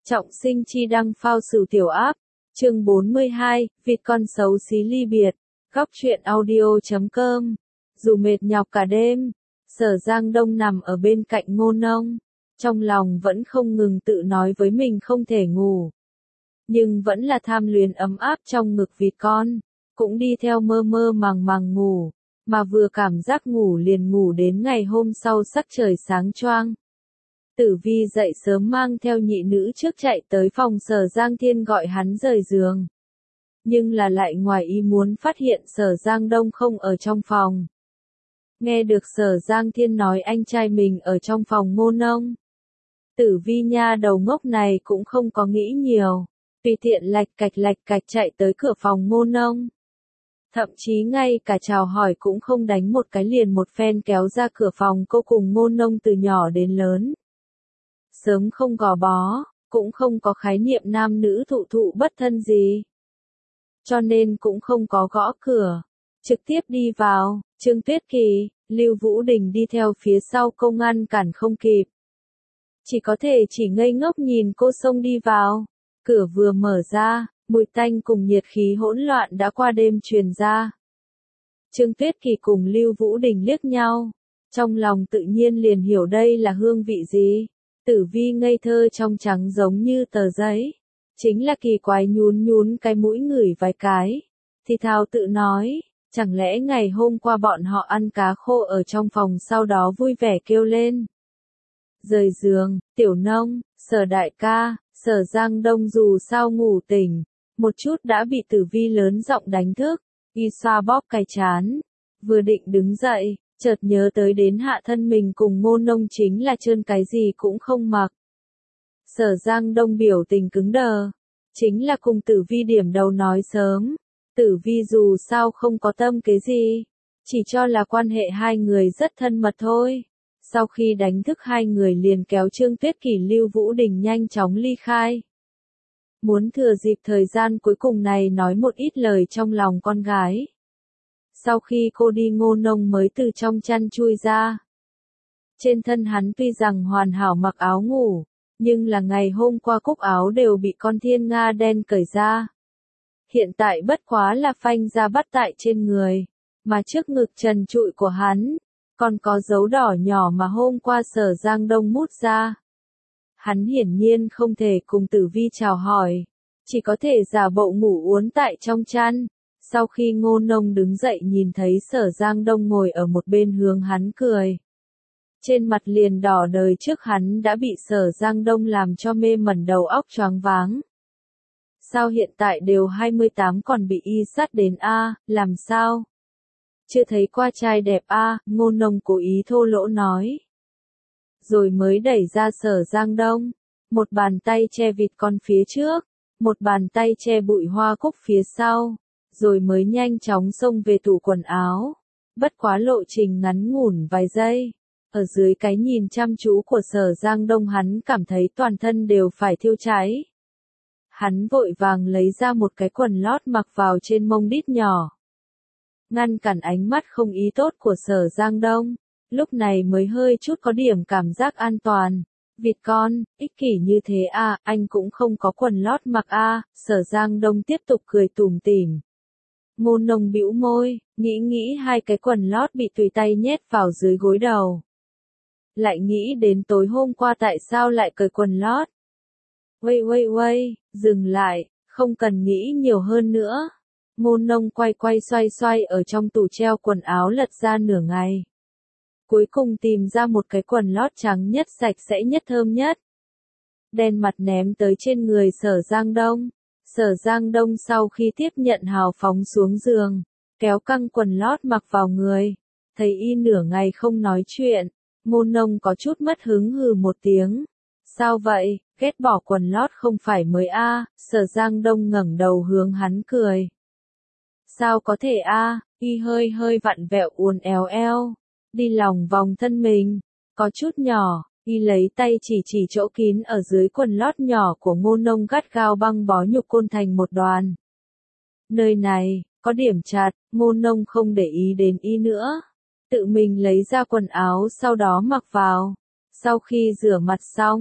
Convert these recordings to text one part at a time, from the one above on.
Trọng sinh chi đăng phao sửu tiểu áp, chương 42, vịt con xấu xí ly biệt, góc truyện audio.com. Dù mệt nhọc cả đêm, Sở Giang Đông nằm ở bên cạnh Ngô Nông, trong lòng vẫn không ngừng tự nói với mình không thể ngủ. Nhưng vẫn là tham luyến ấm áp trong ngực vịt con, cũng đi theo mơ mơ màng màng ngủ, mà vừa cảm giác ngủ liền ngủ đến ngày hôm sau sắc trời sáng choang. Tử Vi dậy sớm mang theo nhị nữ trước chạy tới phòng Sở Giang Thiên gọi hắn rời giường. Nhưng là lại ngoài ý muốn phát hiện Sở Giang Đông không ở trong phòng. Nghe được Sở Giang Thiên nói anh trai mình ở trong phòng Ngô Nông. Tử Vi nha đầu ngốc này cũng không có nghĩ nhiều, tùy tiện lạch cạch chạy tới cửa phòng Ngô Nông. Thậm chí ngay cả chào hỏi cũng không đánh một cái liền một phen kéo ra cửa phòng cô cùng Ngô Nông từ nhỏ đến lớn. Sớm không gò bó, cũng không có khái niệm nam nữ thụ thụ bất thân gì. Cho nên cũng không có gõ cửa, trực tiếp đi vào, Trương Tuyết Kỳ, Lưu Vũ Đình đi theo phía sau cô ngăn cản không kịp. Chỉ có thể chỉ ngây ngốc nhìn cô xông đi vào, cửa vừa mở ra, mùi tanh cùng nhiệt khí hỗn loạn đã qua đêm truyền ra. Trương Tuyết Kỳ cùng Lưu Vũ Đình liếc nhau, trong lòng tự nhiên liền hiểu đây là hương vị gì. Tử Vi ngây thơ trong trắng giống như tờ giấy, chính là kỳ quái nhún cái mũi ngửi vài cái, thì thào tự nói, chẳng lẽ ngày hôm qua bọn họ ăn cá khô ở trong phòng sau đó vui vẻ kêu lên. Rời giường, Tiểu Nông, Sở đại ca, Sở Giang Đông dù sao ngủ tỉnh, một chút đã bị Tử Vi lớn giọng đánh thức, y xoa bóp cái chán, vừa định đứng dậy. Chợt nhớ tới đến hạ thân mình cùng Ngô Nông chính là trơn cái gì cũng không mặc. Sở Giang Đông biểu tình cứng đờ, chính là cùng Tử Vi điểm đầu nói sớm, Tử Vi dù sao không có tâm cái gì, chỉ cho là quan hệ hai người rất thân mật thôi. Sau khi đánh thức hai người liền kéo Trương Tuyết Kỳ Lưu Vũ Đình nhanh chóng ly khai. Muốn thừa dịp thời gian cuối cùng này nói một ít lời trong lòng con gái. Sau khi cô đi Ngô Nông mới từ trong chăn chui ra. Trên thân hắn tuy rằng hoàn hảo mặc áo ngủ, nhưng là ngày hôm qua cúc áo đều bị con thiên nga đen cởi ra. Hiện tại bất quá là phanh ra bắt tại trên người, mà trước ngực trần trụi của hắn, còn có dấu đỏ nhỏ mà hôm qua Sở Giang Đông mút ra. Hắn hiển nhiên không thể cùng Tử Vi chào hỏi, chỉ có thể giả bộ ngủ uốn tại trong chăn. Sau khi Ngô Nông đứng dậy nhìn thấy Sở Giang Đông ngồi ở một bên hướng hắn cười. Trên mặt liền đỏ đời trước hắn đã bị Sở Giang Đông làm cho mê mẩn đầu óc choáng váng. Sao hiện tại đều 28 còn bị y sát đến a, làm sao? Chưa thấy qua trai đẹp a, Ngô Nông cố ý thô lỗ nói. Rồi mới đẩy ra Sở Giang Đông, một bàn tay che vịt con phía trước, một bàn tay che bụi hoa cúc phía sau. Rồi mới nhanh chóng xông về tủ quần áo. Bất quá lộ trình ngắn ngủn vài giây. Ở dưới cái nhìn chăm chú của Sở Giang Đông hắn cảm thấy toàn thân đều phải thiêu cháy. Hắn vội vàng lấy ra một cái quần lót mặc vào trên mông đít nhỏ. Ngăn cản ánh mắt không ý tốt của Sở Giang Đông. Lúc này mới hơi chút có điểm cảm giác an toàn. Vịt con, ích kỷ như thế à, anh cũng không có quần lót mặc à, Sở Giang Đông tiếp tục cười tủm tỉm. Ngô Nông bĩu môi, nghĩ hai cái quần lót bị tùy tay nhét vào dưới gối đầu. Lại nghĩ đến tối hôm qua tại sao lại cởi quần lót. Quay, dừng lại, không cần nghĩ nhiều hơn nữa. Ngô Nông quay xoay ở trong tủ treo quần áo lật ra nửa ngày. Cuối cùng tìm ra một cái quần lót trắng nhất sạch sẽ nhất thơm nhất. Đen mặt ném tới trên người Sở Giang Đông. Sở Giang Đông sau khi tiếp nhận hào phóng xuống giường, kéo căng quần lót mặc vào người, thấy y nửa ngày không nói chuyện, Ngô Nông có chút mất hứng hừ một tiếng. Sao vậy, ghét bỏ quần lót không phải mới a, Sở Giang Đông ngẩng đầu hướng hắn cười. Sao có thể a, y hơi vặn vẹo uốn éo eo, đi lòng vòng thân mình, có chút nhỏ. Y lấy tay chỉ chỗ kín ở dưới quần lót nhỏ của Ngô Nông gắt gao băng bó nhục côn thành một đoàn. Nơi này, có điểm chặt, Ngô Nông không để ý đến y nữa. Tự mình lấy ra quần áo sau đó mặc vào. Sau khi rửa mặt xong,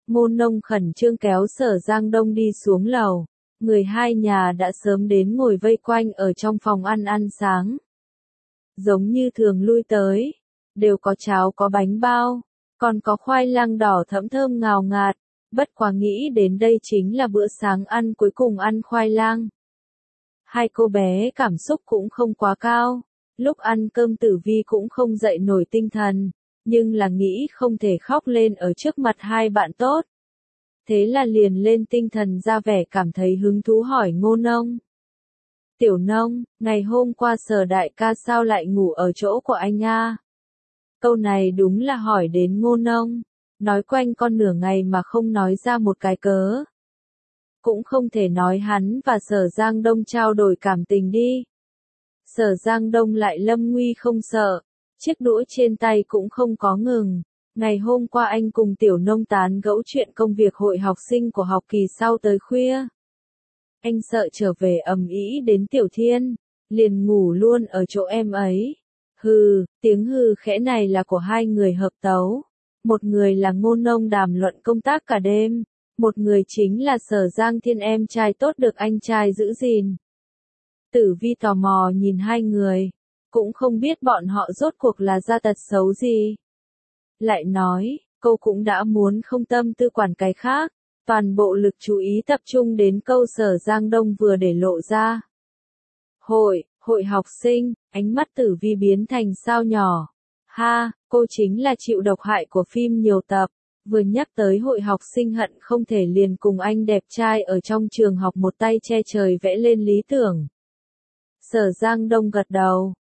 Ngô Nông khẩn trương kéo Sở Giang Đông đi xuống lầu. Người hai nhà đã sớm đến ngồi vây quanh ở trong phòng ăn sáng. Giống như thường lui tới, đều có cháo có bánh bao, còn có khoai lang đỏ thẫm thơm ngào ngạt, bất quá nghĩ đến đây chính là bữa sáng ăn cuối cùng ăn khoai lang. Hai cô bé cảm xúc cũng không quá cao, lúc ăn cơm Tử Vi cũng không dậy nổi tinh thần, nhưng là nghĩ không thể khóc lên ở trước mặt hai bạn tốt. Thế là liền lên tinh thần ra vẻ cảm thấy hứng thú hỏi Ngô Nông. Tiểu Nông, ngày hôm qua Sở đại ca sao lại ngủ ở chỗ của anh a? Câu này đúng là hỏi đến Ngô Nông, nói quanh con nửa ngày mà không nói ra một cái cớ. Cũng không thể nói hắn và Sở Giang Đông trao đổi cảm tình đi. Sở Giang Đông lại lâm nguy không sợ, chiếc đũa trên tay cũng không có ngừng. Ngày hôm qua anh cùng Tiểu Nông tán gẫu chuyện công việc hội học sinh của học kỳ sau tới khuya. Anh sợ trở về ầm ĩ đến Tiểu Thiên, liền ngủ luôn ở chỗ em ấy. Hừ, tiếng hừ khẽ này là của hai người hợp tấu. Một người là Ngô Nông đàm luận công tác cả đêm, một người chính là Sở Giang Thiên em trai tốt được anh trai giữ gìn. Tử Vi tò mò nhìn hai người, cũng không biết bọn họ rốt cuộc là ra tật xấu gì. Lại nói, cô cũng đã muốn không tâm tư quản cái khác, toàn bộ lực chú ý tập trung đến câu Sở Giang Đông vừa để lộ ra. Hội học sinh, ánh mắt Tử Vi biến thành sao nhỏ. Ha, cô chính là chịu độc hại của phim nhiều tập, vừa nhắc tới hội học sinh hận không thể liền cùng anh đẹp trai ở trong trường học một tay che trời vẽ lên lý tưởng. Sở Giang Đông gật đầu,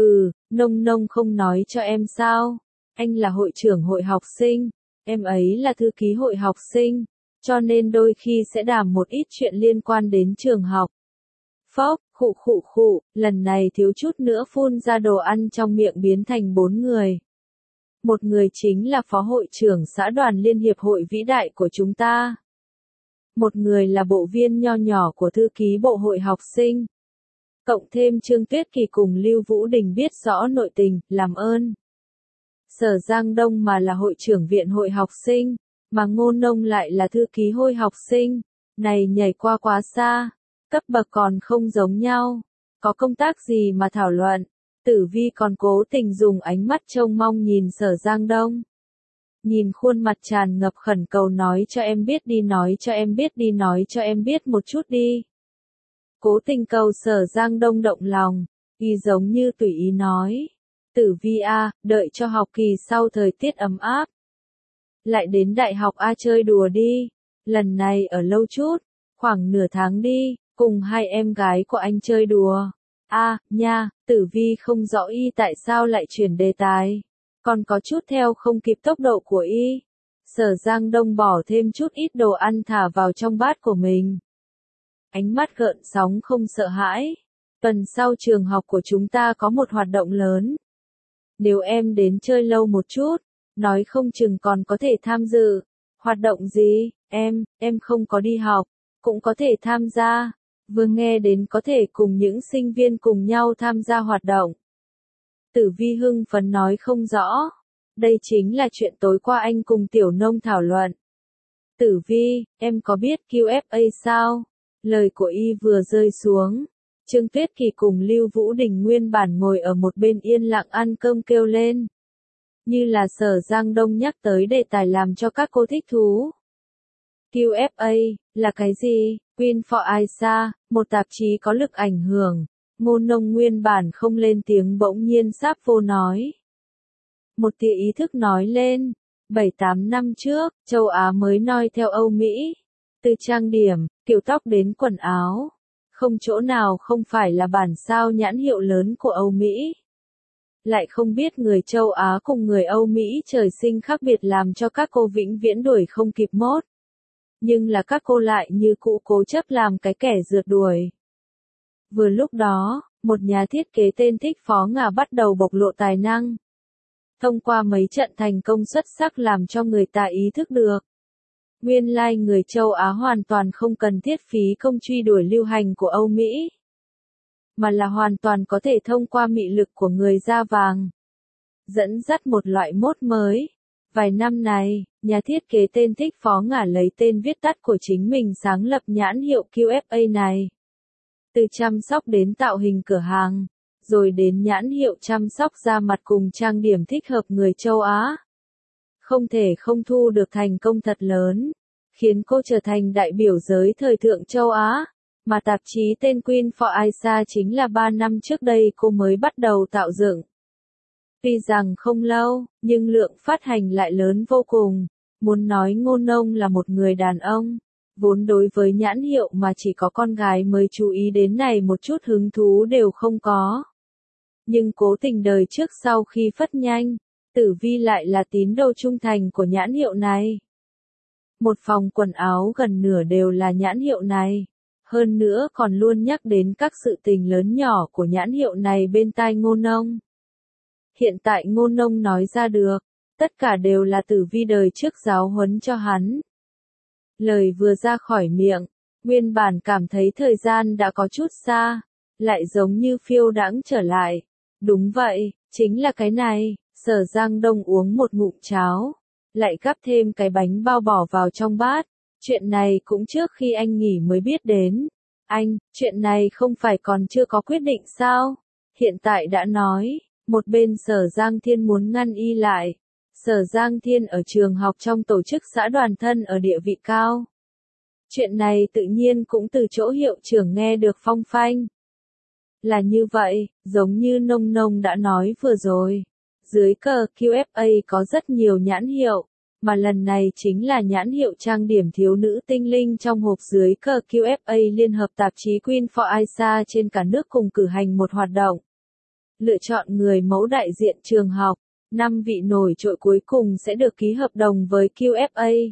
Nông không nói cho em sao, anh là hội trưởng hội học sinh, em ấy là thư ký hội học sinh, cho nên đôi khi sẽ đàm một ít chuyện liên quan đến trường học. Phốc, khụ, lần này thiếu chút nữa phun ra đồ ăn trong miệng biến thành 4 người. Một người chính là phó hội trưởng xã đoàn liên hiệp hội vĩ đại của chúng ta. Một người là bộ viên nho nhỏ của thư ký bộ hội học sinh. Cộng thêm Trương Tuyết Kỳ cùng Lưu Vũ Đình biết rõ nội tình, làm ơn. Sở Giang Đông mà là hội trưởng viện hội học sinh, mà Ngô Nông lại là thư ký hội học sinh. Này nhảy qua quá xa, cấp bậc còn không giống nhau. Có công tác gì mà thảo luận? Tử Vi còn cố tình dùng ánh mắt trông mong nhìn Sở Giang Đông. Nhìn khuôn mặt tràn ngập khẩn cầu nói cho em biết đi, nói cho em biết đi, nói cho em biết một chút đi. Cố tình cầu Sở Giang Đông động lòng, y giống như tùy ý nói. Tử Vi a, đợi cho học kỳ sau thời tiết ấm áp. Lại đến đại học a chơi đùa đi, lần này ở lâu chút, khoảng nửa tháng đi, cùng hai em gái của anh chơi đùa. Nha, Tử Vi không rõ y tại sao lại chuyển đề tài, còn có chút theo không kịp tốc độ của y. Sở Giang Đông bỏ thêm chút ít đồ ăn thả vào trong bát của mình. Ánh mắt gợn sóng không sợ hãi. Tuần sau trường học của chúng ta có một hoạt động lớn. Nếu em đến chơi lâu một chút, nói không chừng còn có thể tham dự. Hoạt động gì? Em không có đi học, cũng có thể tham gia. Vừa nghe đến có thể cùng những sinh viên cùng nhau tham gia hoạt động. Tử Vi hưng phấn nói không rõ. Đây chính là chuyện tối qua anh cùng Tiểu Nông thảo luận. Tử Vi, em có biết QFA sao? Lời của y vừa rơi xuống. Trương Tuyết Kỳ cùng Lưu Vũ Đình nguyên bản ngồi ở một bên yên lặng ăn cơm kêu lên. Như là Sở Giang Đông nhắc tới đề tài làm cho các cô thích thú. QFA, là cái gì? Queen for Aisha, một tạp chí có lực ảnh hưởng. Ngô Nông nguyên bản không lên tiếng bỗng nhiên sáp vô nói. Một tia ý thức nói lên. 7-8 năm trước, châu Á mới noi theo Âu Mỹ. Từ trang điểm, kiểu tóc đến quần áo. Không chỗ nào không phải là bản sao nhãn hiệu lớn của Âu Mỹ. Lại không biết người châu Á cùng người Âu Mỹ trời sinh khác biệt làm cho các cô vĩnh viễn đuổi không kịp mốt. Nhưng là các cô lại như cũ cố chấp làm cái kẻ rượt đuổi. Vừa lúc đó, một nhà thiết kế tên Thích Phó Ngà bắt đầu bộc lộ tài năng. Thông qua mấy trận thành công xuất sắc làm cho người ta ý thức được. Nguyên lai người châu Á hoàn toàn không cần thiết phí công truy đuổi lưu hành của Âu Mỹ. Mà là hoàn toàn có thể thông qua mị lực của người da vàng. Dẫn dắt một loại mốt mới. Vài năm này, nhà thiết kế tên Thích Phó Ngả lấy tên viết tắt của chính mình sáng lập nhãn hiệu QFA này. Từ chăm sóc đến tạo hình cửa hàng, rồi đến nhãn hiệu chăm sóc da mặt cùng trang điểm thích hợp người châu Á. Không thể không thu được thành công thật lớn, khiến cô trở thành đại biểu giới thời thượng châu Á, mà tạp chí tên Queen for Aisa chính là 3 năm trước đây cô mới bắt đầu tạo dựng. Tuy rằng không lâu, nhưng lượng phát hành lại lớn vô cùng. Muốn nói Ngô Nông là một người đàn ông, vốn đối với nhãn hiệu mà chỉ có con gái mới chú ý đến này một chút hứng thú đều không có. Nhưng cố tình đời trước sau khi phất nhanh, Tử Vi lại là tín đồ trung thành của nhãn hiệu này. Một phòng quần áo gần nửa đều là nhãn hiệu này. Hơn nữa còn luôn nhắc đến các sự tình lớn nhỏ của nhãn hiệu này bên tai Ngô Nông. Hiện tại Ngô Nông nói ra được, tất cả đều là Tử Vi đời trước giáo huấn cho hắn. Lời vừa ra khỏi miệng, nguyên bản cảm thấy thời gian đã có chút xa, lại giống như phiêu đãng trở lại. Đúng vậy, chính là cái này. Sở Giang Đông uống một ngụm cháo, lại gắp thêm cái bánh bao bỏ vào trong bát. Chuyện này cũng trước khi anh nghỉ mới biết đến. Anh, chuyện này không phải còn chưa có quyết định sao? Hiện tại đã nói, một bên Sở Giang Thiên muốn ngăn y lại. Sở Giang Thiên ở trường học trong tổ chức xã đoàn thân ở địa vị cao. Chuyện này tự nhiên cũng từ chỗ hiệu trưởng nghe được phong phanh. Là như vậy, giống như Nông Nông đã nói vừa rồi. Dưới cờ QFA có rất nhiều nhãn hiệu, mà lần này chính là nhãn hiệu trang điểm thiếu nữ tinh linh trong hộp dưới cờ QFA liên hợp tạp chí Queen for Aisa trên cả nước cùng cử hành một hoạt động. Lựa chọn người mẫu đại diện trường học, 5 vị nổi trội cuối cùng sẽ được ký hợp đồng với QFA.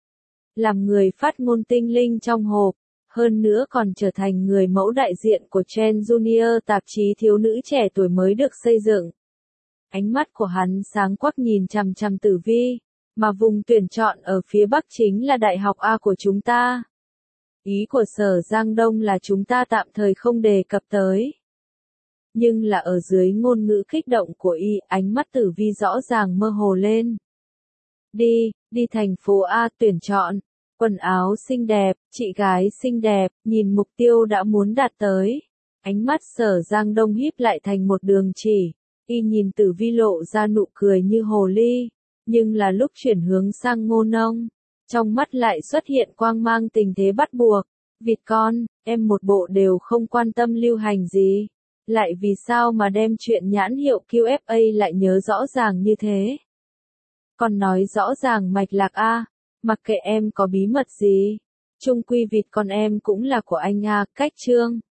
Làm người phát ngôn tinh linh trong hộp, hơn nữa còn trở thành người mẫu đại diện của Trend Junior tạp chí thiếu nữ trẻ tuổi mới được xây dựng. Ánh mắt của hắn sáng quắc nhìn chằm chằm Tử Vi, mà vùng tuyển chọn ở phía Bắc chính là Đại học A của chúng ta. Ý của Sở Giang Đông là chúng ta tạm thời không đề cập tới. Nhưng là ở dưới ngôn ngữ kích động của y, ánh mắt Tử Vi rõ ràng mơ hồ lên. Đi thành phố A tuyển chọn, quần áo xinh đẹp, chị gái xinh đẹp, nhìn mục tiêu đã muốn đạt tới. Ánh mắt Sở Giang Đông híp lại thành một đường chỉ. Y nhìn Tử Vi lộ ra nụ cười như hồ ly, nhưng là lúc chuyển hướng sang Ngô Nông, trong mắt lại xuất hiện quang mang tình thế bắt buộc. Vịt con, em một bộ đều không quan tâm lưu hành gì, lại vì sao mà đem chuyện nhãn hiệu QFA lại nhớ rõ ràng như thế? Còn nói rõ ràng mạch lạc A, mặc kệ em có bí mật gì, chung quy vịt con em cũng là của anh A, cách chương.